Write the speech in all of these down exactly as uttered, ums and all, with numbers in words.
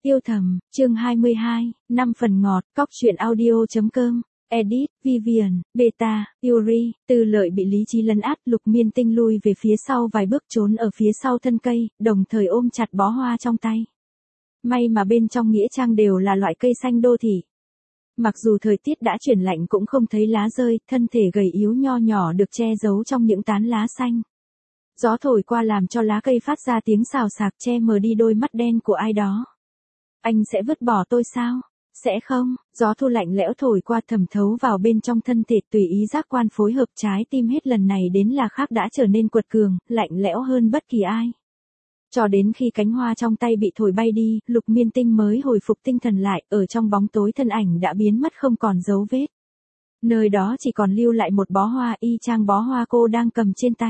Yêu thầm, chương hai mươi hai, năm phần ngọt, cóc truyện audio.com, edit, Vivian, Beta, Yuri, Tư Lợi bị lý trí lấn át, Lục Miên Tinh lui về phía sau vài bước trốn ở phía sau thân cây, đồng thời ôm chặt bó hoa trong tay. May mà bên trong nghĩa trang đều là loại cây xanh đô thị. Mặc dù thời tiết đã chuyển lạnh cũng không thấy lá rơi, thân thể gầy yếu nho nhỏ được che giấu trong những tán lá xanh. Gió thổi qua làm cho lá cây phát ra tiếng xào xạc che mờ đi đôi mắt đen của ai đó. Anh sẽ vứt bỏ tôi sao? Sẽ không, gió thu lạnh lẽo thổi qua thẩm thấu vào bên trong thân thể tùy ý giác quan phối hợp trái tim hết lần này đến là khác đã trở nên quật cường, lạnh lẽo hơn bất kỳ ai. Cho đến khi cánh hoa trong tay bị thổi bay đi, Lục Miên Tinh mới hồi phục tinh thần lại, ở trong bóng tối thân ảnh đã biến mất không còn dấu vết. Nơi đó chỉ còn lưu lại một bó hoa y chang bó hoa cô đang cầm trên tay.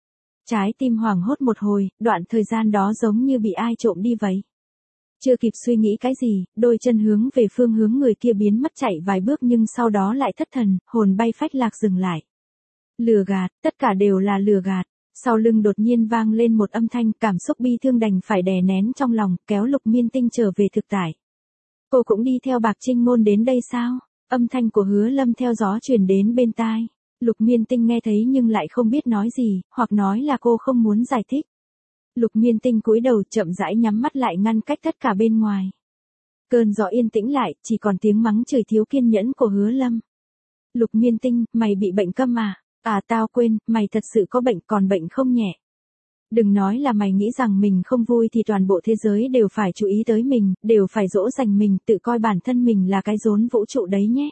Trái tim hoảng hốt một hồi, đoạn thời gian đó giống như bị ai trộm đi vậy. Chưa kịp suy nghĩ cái gì, đôi chân hướng về phương hướng người kia biến mất chạy vài bước nhưng sau đó lại thất thần, hồn bay phách lạc dừng lại. Lừa gạt, tất cả đều là lừa gạt. Sau lưng đột nhiên vang lên một âm thanh, cảm xúc bi thương đành phải đè nén trong lòng, kéo Lục Miên Tinh trở về thực tại. Cô cũng đi theo Bạc Trinh Ngôn đến đây sao? Âm thanh của Hứa Lâm theo gió truyền đến bên tai. Lục Miên Tinh nghe thấy nhưng lại không biết nói gì, hoặc nói là cô không muốn giải thích. Lục Miên Tinh cúi đầu chậm rãi nhắm mắt lại ngăn cách tất cả bên ngoài. Cơn gió yên tĩnh lại, chỉ còn tiếng mắng chửi thiếu kiên nhẫn của Hứa Lâm. Lục Miên Tinh, mày bị bệnh câm à? À tao quên, mày thật sự có bệnh, còn bệnh không nhẹ. Đừng nói là mày nghĩ rằng mình không vui thì toàn bộ thế giới đều phải chú ý tới mình, đều phải dỗ dành mình, tự coi bản thân mình là cái rốn vũ trụ đấy nhé.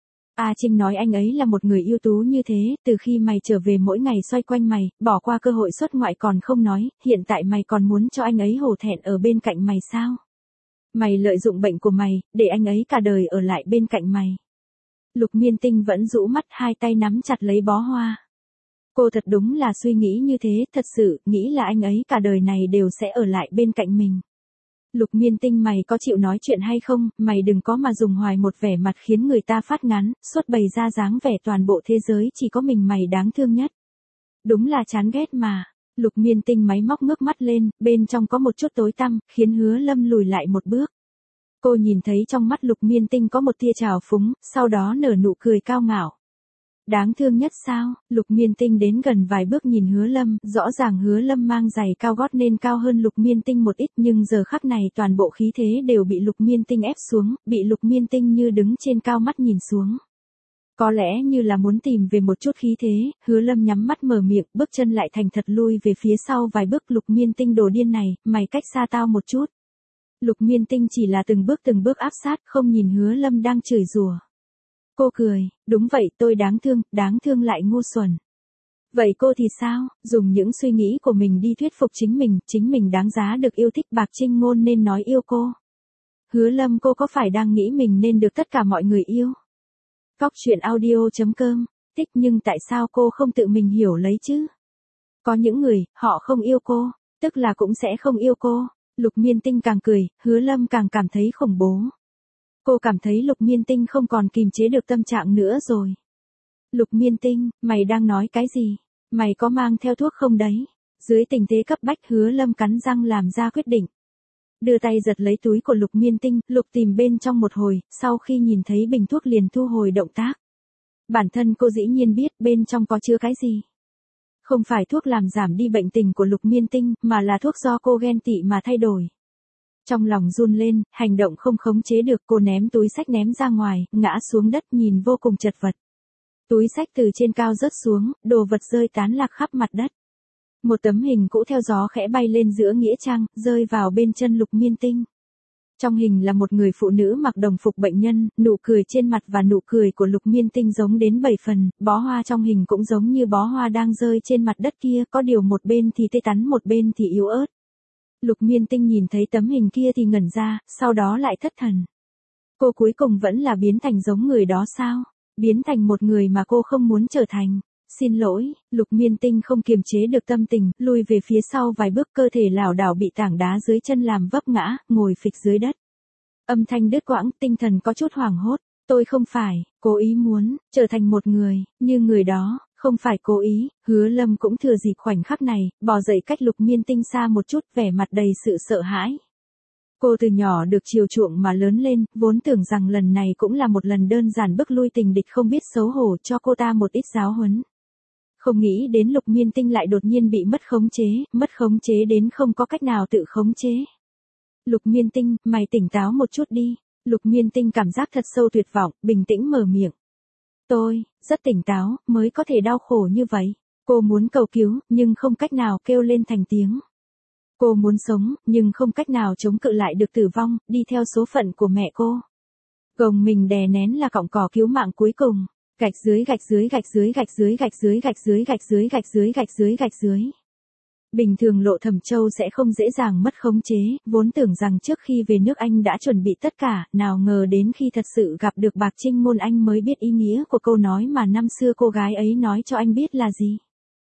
A Trinh nói anh ấy là một người ưu tú như thế, từ khi mày trở về mỗi ngày xoay quanh mày, bỏ qua cơ hội xuất ngoại còn không nói, hiện tại mày còn muốn cho anh ấy hổ thẹn ở bên cạnh mày sao? Mày lợi dụng bệnh của mày, để anh ấy cả đời ở lại bên cạnh mày. Lục Miên Tinh vẫn rũ mắt, hai tay nắm chặt lấy bó hoa. Cô thật đúng là suy nghĩ như thế, thật sự, nghĩ là anh ấy cả đời này đều sẽ ở lại bên cạnh mình. Lục Miên Tinh, mày có chịu nói chuyện hay không, mày đừng có mà dùng hoài một vẻ mặt khiến người ta phát ngán, suốt bày ra dáng vẻ toàn bộ thế giới chỉ có mình mày đáng thương nhất. Đúng là chán ghét mà. Lục Miên Tinh máy móc ngước mắt lên, bên trong có một chút tối tăm, khiến Hứa Lâm lùi lại một bước. Cô nhìn thấy trong mắt Lục Miên Tinh có một tia trào phúng, sau đó nở nụ cười cao ngạo. Đáng thương nhất sao? Lục Miên Tinh đến gần vài bước nhìn Hứa Lâm, rõ ràng Hứa Lâm mang giày cao gót nên cao hơn Lục Miên Tinh một ít nhưng giờ khắc này toàn bộ khí thế đều bị Lục Miên Tinh ép xuống, bị Lục Miên Tinh như đứng trên cao mắt nhìn xuống. Có lẽ như là muốn tìm về một chút khí thế, Hứa Lâm nhắm mắt mở miệng, bước chân lại thành thật lui về phía sau vài bước. Lục Miên Tinh đồ điên này, mày cách xa tao một chút. Lục Miên Tinh chỉ là từng bước từng bước áp sát, không nhìn Hứa Lâm đang chửi rủa. Cô cười, đúng vậy, tôi đáng thương, đáng thương lại ngu xuẩn. Vậy cô thì sao? Dùng những suy nghĩ của mình đi thuyết phục chính mình, chính mình đáng giá được yêu thích. Bạc Trinh Ngôn nên nói yêu cô. Hứa Lâm, cô có phải đang nghĩ mình nên được tất cả mọi người yêu? Cóc truyện audio.com, tích nhưng tại sao cô không tự mình hiểu lấy chứ? Có những người, họ không yêu cô, tức là cũng sẽ không yêu cô. Lục Miên Tinh càng cười, Hứa Lâm càng cảm thấy khủng bố. Cô cảm thấy Lục Miên Tinh không còn kìm chế được tâm trạng nữa rồi. Lục Miên Tinh, mày đang nói cái gì? Mày có mang theo thuốc không đấy? Dưới tình thế cấp bách, Hứa Lâm cắn răng làm ra quyết định. Đưa tay giật lấy túi của Lục Miên Tinh, lục tìm bên trong một hồi, sau khi nhìn thấy bình thuốc liền thu hồi động tác. Bản thân cô dĩ nhiên biết bên trong có chứa cái gì. Không phải thuốc làm giảm đi bệnh tình của Lục Miên Tinh, mà là thuốc do cô ghen tị mà thay đổi. Trong lòng run lên, hành động không khống chế được, cô ném túi xách ném ra ngoài, ngã xuống đất nhìn vô cùng chật vật. Túi xách từ trên cao rớt xuống, đồ vật rơi tán lạc khắp mặt đất. Một tấm hình cũ theo gió khẽ bay lên giữa nghĩa trang, rơi vào bên chân Lục Miên Tinh. Trong hình là một người phụ nữ mặc đồng phục bệnh nhân, nụ cười trên mặt và nụ cười của Lục Miên Tinh giống đến bảy phần, bó hoa trong hình cũng giống như bó hoa đang rơi trên mặt đất kia, có điều một bên thì tươi tắn một bên thì yếu ớt. Lục Miên Tinh nhìn thấy tấm hình kia thì ngẩn ra, sau đó lại thất thần. Cô cuối cùng vẫn là biến thành giống người đó sao? Biến thành một người mà cô không muốn trở thành. Xin lỗi, Lục Miên Tinh không kiềm chế được tâm tình, lùi về phía sau vài bước, cơ thể lảo đảo bị tảng đá dưới chân làm vấp ngã, ngồi phịch dưới đất. Âm thanh đứt quãng, tinh thần có chút hoảng hốt. Tôi không phải cố ý muốn trở thành một người như người đó, không phải cố ý. Hứa Lâm cũng thừa dịp khoảnh khắc này, bò dậy cách Lục Miên Tinh xa một chút, vẻ mặt đầy sự sợ hãi. Cô từ nhỏ được chiều chuộng mà lớn lên, vốn tưởng rằng lần này cũng là một lần đơn giản bức lui tình địch không biết xấu hổ cho cô ta một ít giáo huấn. Không nghĩ đến Lục Miên Tinh lại đột nhiên bị mất khống chế, mất khống chế đến không có cách nào tự khống chế. Lục Miên Tinh, mày tỉnh táo một chút đi. Lục Miên Tinh cảm giác thật sâu tuyệt vọng, bình tĩnh mở miệng. Tôi, rất tỉnh táo, mới có thể đau khổ như vậy. Cô muốn cầu cứu, nhưng không cách nào kêu lên thành tiếng. Cô muốn sống, nhưng không cách nào chống cự lại được tử vong, đi theo số phận của mẹ cô. Gồng mình đè nén là cọng cỏ cứu mạng cuối cùng. Gạch dưới gạch dưới gạch dưới gạch dưới gạch dưới gạch dưới gạch dưới gạch dưới gạch dưới gạch dưới. Bình thường Lộ Thẩm Châu sẽ không dễ dàng mất khống chế, vốn tưởng rằng trước khi về nước anh đã chuẩn bị tất cả, nào ngờ đến khi thật sự gặp được Bạc Trinh Ngôn anh mới biết ý nghĩa của câu nói mà năm xưa cô gái ấy nói cho anh biết là gì.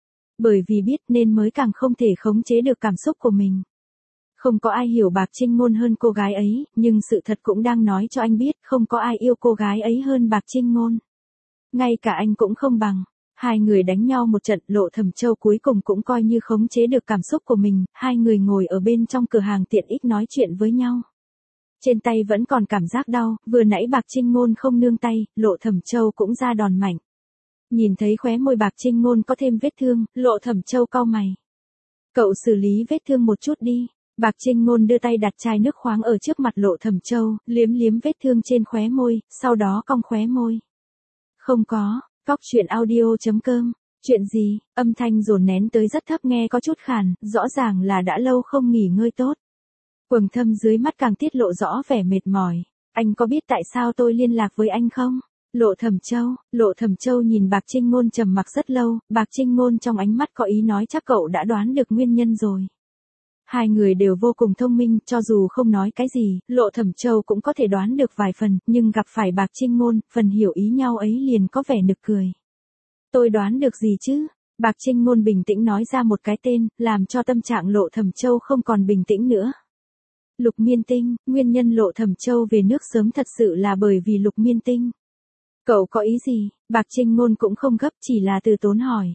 Bởi vì biết nên mới càng không thể khống chế được cảm xúc của mình. Không có ai hiểu Bạc Trinh Ngôn hơn cô gái ấy, nhưng sự thật cũng đang nói cho anh biết không có ai yêu cô gái ấy hơn Bạc Trinh Ngôn. Ngay cả anh cũng không bằng. Hai người đánh nhau một trận, Lộ Thẩm Châu cuối cùng cũng coi như khống chế được cảm xúc của mình, hai người ngồi ở bên trong cửa hàng tiện ích nói chuyện với nhau. Trên tay vẫn còn cảm giác đau, vừa nãy Bạc Trinh Ngôn không nương tay, Lộ Thẩm Châu cũng ra đòn mạnh. Nhìn thấy khóe môi Bạc Trinh Ngôn có thêm vết thương, Lộ Thẩm Châu cau mày. Cậu xử lý vết thương một chút đi. Bạc Trinh Ngôn đưa tay đặt chai nước khoáng ở trước mặt Lộ Thẩm Châu, liếm liếm vết thương trên khóe môi, sau đó cong khóe môi. Không có. Cóc truyện audio chấm com. Chuyện gì? Âm thanh dồn nén tới rất thấp nghe có chút khàn, rõ ràng là đã lâu không nghỉ ngơi tốt. Quầng thâm dưới mắt càng tiết lộ rõ vẻ mệt mỏi. Anh có biết tại sao tôi liên lạc với anh không? Lộ Thẩm Châu, Lộ Thẩm Châu nhìn Bạc Trinh Ngôn trầm mặc rất lâu, Bạc Trinh Ngôn trong ánh mắt có ý nói chắc cậu đã đoán được nguyên nhân rồi. Hai người đều vô cùng thông minh, cho dù không nói cái gì, Lộ Thẩm Châu cũng có thể đoán được vài phần, nhưng gặp phải Bạc Trinh Ngôn, phần hiểu ý nhau ấy liền có vẻ nực cười. Tôi đoán được gì chứ? Bạc Trinh Ngôn bình tĩnh nói ra một cái tên, làm cho tâm trạng Lộ Thẩm Châu không còn bình tĩnh nữa. Lục Miên Tinh, nguyên nhân Lộ Thẩm Châu về nước sớm thật sự là bởi vì Lục Miên Tinh. Cậu có ý gì? Bạc Trinh Ngôn cũng không gấp, chỉ là từ tốn hỏi.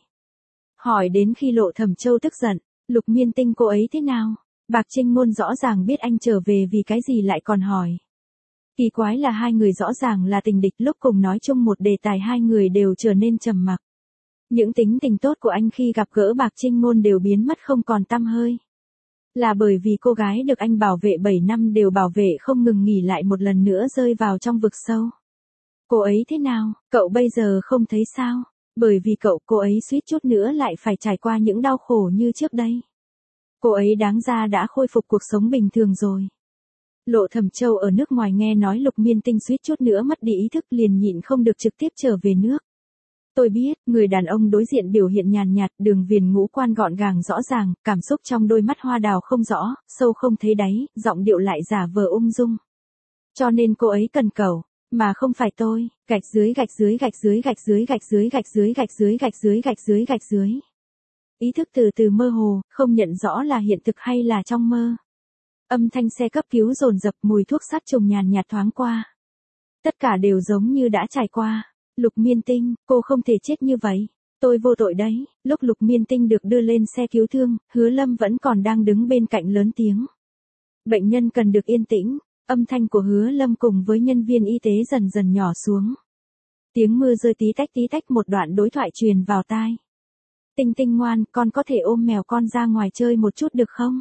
Hỏi đến khi Lộ Thẩm Châu tức giận. Lục Miên Tinh cô ấy thế nào? Bạc Trinh Ngôn rõ ràng biết anh trở về vì cái gì lại còn hỏi. Kỳ quái là hai người rõ ràng là tình địch, lúc cùng nói chung một đề tài hai người đều trở nên trầm mặc. Những tính tình tốt của anh khi gặp gỡ Bạc Trinh Ngôn đều biến mất không còn tăm hơi. Là bởi vì cô gái được anh bảo vệ bảy năm đều bảo vệ không ngừng nghỉ lại một lần nữa rơi vào trong vực sâu. Cô ấy thế nào? Cậu bây giờ không thấy sao? Bởi vì cậu, cô ấy suýt chút nữa lại phải trải qua những đau khổ như trước đây. Cô ấy đáng ra đã khôi phục cuộc sống bình thường rồi. Lộ Thẩm Châu ở nước ngoài nghe nói Lục Miên Tinh suýt chút nữa mất đi ý thức liền nhịn không được trực tiếp trở về nước. Tôi biết, người đàn ông đối diện biểu hiện nhàn nhạt, đường viền ngũ quan gọn gàng rõ ràng, cảm xúc trong đôi mắt hoa đào không rõ, sâu không thấy đáy, giọng điệu lại giả vờ ung dung. Cho nên cô ấy cần cậu. Mà không phải tôi, gạch dưới gạch dưới gạch dưới gạch dưới gạch dưới gạch dưới gạch dưới gạch dưới gạch dưới gạch dưới. Ý thức từ từ mơ hồ, không nhận rõ là hiện thực hay là trong mơ. Âm thanh xe cấp cứu dồn dập, mùi thuốc sát trùng nhàn nhạt thoáng qua. Tất cả đều giống như đã trải qua. Lục Miên Tinh, cô không thể chết như vậy. Tôi vô tội đấy. Lúc Lục Miên Tinh được đưa lên xe cứu thương, Hứa Lâm vẫn còn đang đứng bên cạnh lớn tiếng. Bệnh nhân cần được yên tĩnh. Âm thanh của Hứa Lâm cùng với nhân viên y tế dần dần nhỏ xuống. Tiếng mưa rơi tí tách tí tách, một đoạn đối thoại truyền vào tai. Tinh Tinh ngoan, con có thể ôm mèo con ra ngoài chơi một chút được không?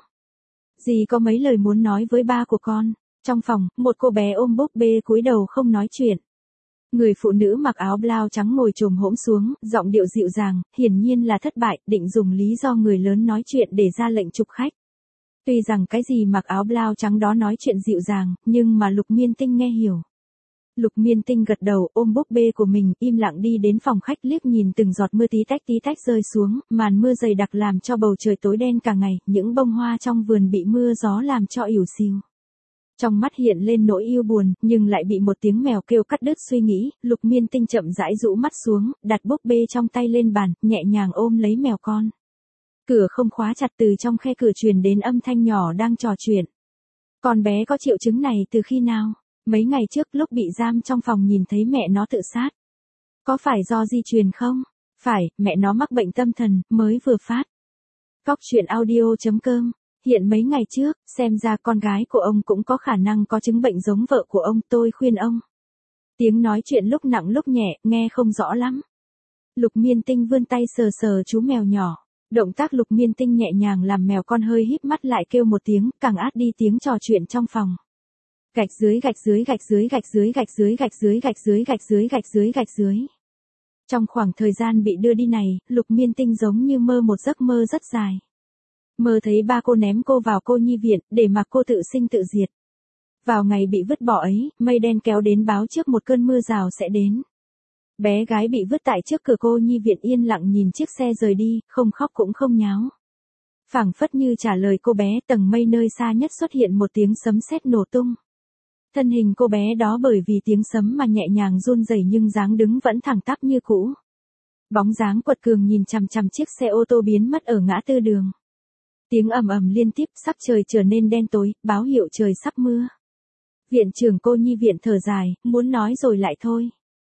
Dì có mấy lời muốn nói với ba của con. Trong phòng, một cô bé ôm búp bê cúi đầu không nói chuyện. Người phụ nữ mặc áo blau trắng ngồi chồm hổm xuống, giọng điệu dịu dàng, hiển nhiên là thất bại, định dùng lý do người lớn nói chuyện để ra lệnh chụp khách. Tuy rằng cái gì mặc áo blau trắng đó nói chuyện dịu dàng, nhưng mà Lục Miên Tinh nghe hiểu. Lục Miên Tinh gật đầu, ôm búp bê của mình, im lặng đi đến phòng khách, liếc nhìn từng giọt mưa tí tách tí tách rơi xuống, màn mưa dày đặc làm cho bầu trời tối đen cả ngày, những bông hoa trong vườn bị mưa gió làm cho ỉu xìu. Trong mắt hiện lên nỗi yêu buồn, nhưng lại bị một tiếng mèo kêu cắt đứt suy nghĩ, Lục Miên Tinh chậm rãi rũ mắt xuống, đặt búp bê trong tay lên bàn, nhẹ nhàng ôm lấy mèo con. Cửa không khóa chặt, từ trong khe cửa truyền đến âm thanh nhỏ đang trò chuyện. Con bé có triệu chứng này từ khi nào? Mấy ngày trước lúc bị giam trong phòng nhìn thấy mẹ nó tự sát. Có phải do di truyền không? Phải, mẹ nó mắc bệnh tâm thần, mới vừa phát. Cóc truyện audio chấm com Hiện mấy ngày trước, xem ra con gái của ông cũng có khả năng có chứng bệnh giống vợ của ông, tôi khuyên ông. Tiếng nói chuyện lúc nặng lúc nhẹ, nghe không rõ lắm. Lục Miên Tinh vươn tay sờ sờ chú mèo nhỏ. Động tác Lục Miên Tinh nhẹ nhàng làm mèo con hơi híp mắt lại kêu một tiếng, càng át đi tiếng trò chuyện trong phòng. Gạch dưới gạch dưới gạch dưới gạch dưới gạch dưới gạch dưới gạch dưới gạch dưới gạch dưới gạch dưới. Trong khoảng thời gian bị đưa đi này, Lục Miên Tinh giống như mơ một giấc mơ rất dài. Mơ thấy ba cô ném cô vào cô nhi viện, để mặc cô tự sinh tự diệt. Vào ngày bị vứt bỏ ấy, mây đen kéo đến báo trước một cơn mưa rào sẽ đến. Bé gái bị vứt tại trước cửa cô nhi viện yên lặng nhìn chiếc xe rời đi, không khóc cũng không nháo. Phảng phất như trả lời cô bé, tầng mây nơi xa nhất xuất hiện một tiếng sấm sét nổ tung. Thân hình cô bé đó bởi vì tiếng sấm mà nhẹ nhàng run rẩy nhưng dáng đứng vẫn thẳng tắp như cũ. Bóng dáng quật cường nhìn chằm chằm chiếc xe ô tô biến mất ở ngã tư đường. Tiếng ầm ầm liên tiếp, sắc trời trở nên đen tối, báo hiệu trời sắp mưa. Viện trưởng cô nhi viện thở dài, muốn nói rồi lại thôi.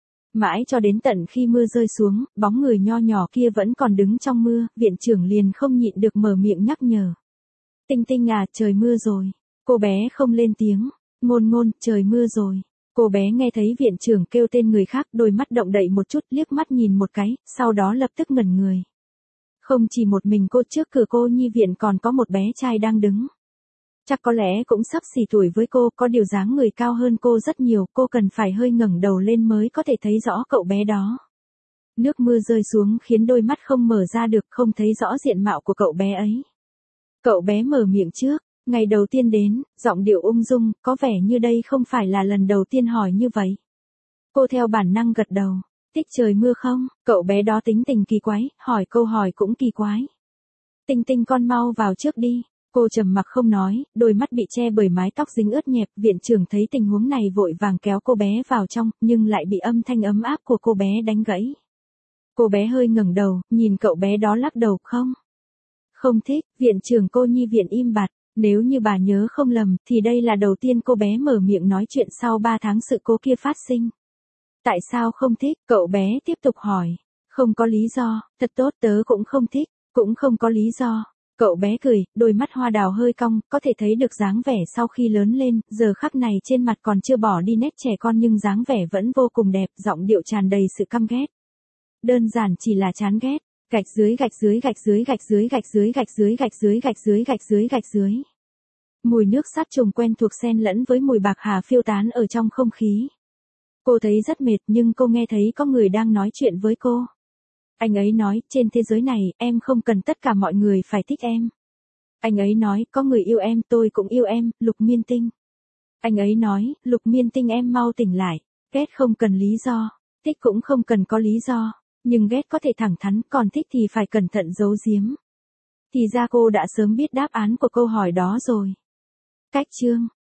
Mãi cho đến tận khi mưa rơi xuống, bóng người nho nhỏ kia vẫn còn đứng trong mưa, viện trưởng liền không nhịn được mở miệng nhắc nhở. Tinh Tinh à, trời mưa rồi. Cô bé không lên tiếng. Ngôn Ngôn, trời mưa rồi. Cô bé nghe thấy viện trưởng kêu tên người khác, đôi mắt động đậy một chút, liếc mắt nhìn một cái, sau đó lập tức ngẩn người. Không chỉ một mình cô, trước cửa cô nhi viện còn có một bé trai đang đứng. Chắc có lẽ cũng sắp xỉ tuổi với cô, có điều dáng người cao hơn cô rất nhiều, cô cần phải hơi ngẩng đầu lên mới có thể thấy rõ cậu bé đó. Nước mưa rơi xuống khiến đôi mắt không mở ra được, không thấy rõ diện mạo của cậu bé ấy. Cậu bé mở miệng trước, ngày đầu tiên đến, giọng điệu ung dung, có vẻ như đây không phải là lần đầu tiên hỏi như vậy. Cô theo bản năng gật đầu. Tích trời mưa không? Cậu bé đó tính tình kỳ quái, hỏi câu hỏi cũng kỳ quái. Tinh Tinh con mau vào trước đi. Cô trầm mặc không nói, đôi mắt bị che bởi mái tóc dính ướt nhẹp, viện trưởng thấy tình huống này vội vàng kéo cô bé vào trong, nhưng lại bị âm thanh ấm áp của cô bé đánh gãy. Cô bé hơi ngẩng đầu, nhìn cậu bé đó lắc đầu, không. Không thích, viện trưởng cô nhi viện im bặt, nếu như bà nhớ không lầm, thì đây là đầu tiên cô bé mở miệng nói chuyện sau ba tháng sự cố kia phát sinh. Tại sao không thích, cậu bé tiếp tục hỏi. Không có lý do, thật tốt, tớ cũng không thích, cũng không có lý do. Cậu bé cười, đôi mắt hoa đào hơi cong, có thể thấy được dáng vẻ sau khi lớn lên, giờ khắc này trên mặt còn chưa bỏ đi nét trẻ con nhưng dáng vẻ vẫn vô cùng đẹp, giọng điệu tràn đầy sự căm ghét. Đơn giản chỉ là chán ghét. Gạch dưới gạch dưới gạch dưới gạch dưới gạch dưới gạch dưới gạch dưới gạch dưới gạch dưới gạch dưới. Mùi nước sát trùng quen thuộc xen lẫn với mùi bạc hà phiêu tán ở trong không khí. Cô thấy rất mệt nhưng cô nghe thấy có người đang nói chuyện với cô. Anh ấy nói, trên thế giới này, em không cần tất cả mọi người phải thích em. Anh ấy nói, có người yêu em, tôi cũng yêu em, Lục Miên Tinh. Anh ấy nói, Lục Miên Tinh em mau tỉnh lại. Ghét không cần lý do, thích cũng không cần có lý do. Nhưng ghét có thể thẳng thắn, còn thích thì phải cẩn thận giấu giếm. Thì ra cô đã sớm biết đáp án của câu hỏi đó rồi. Cách chương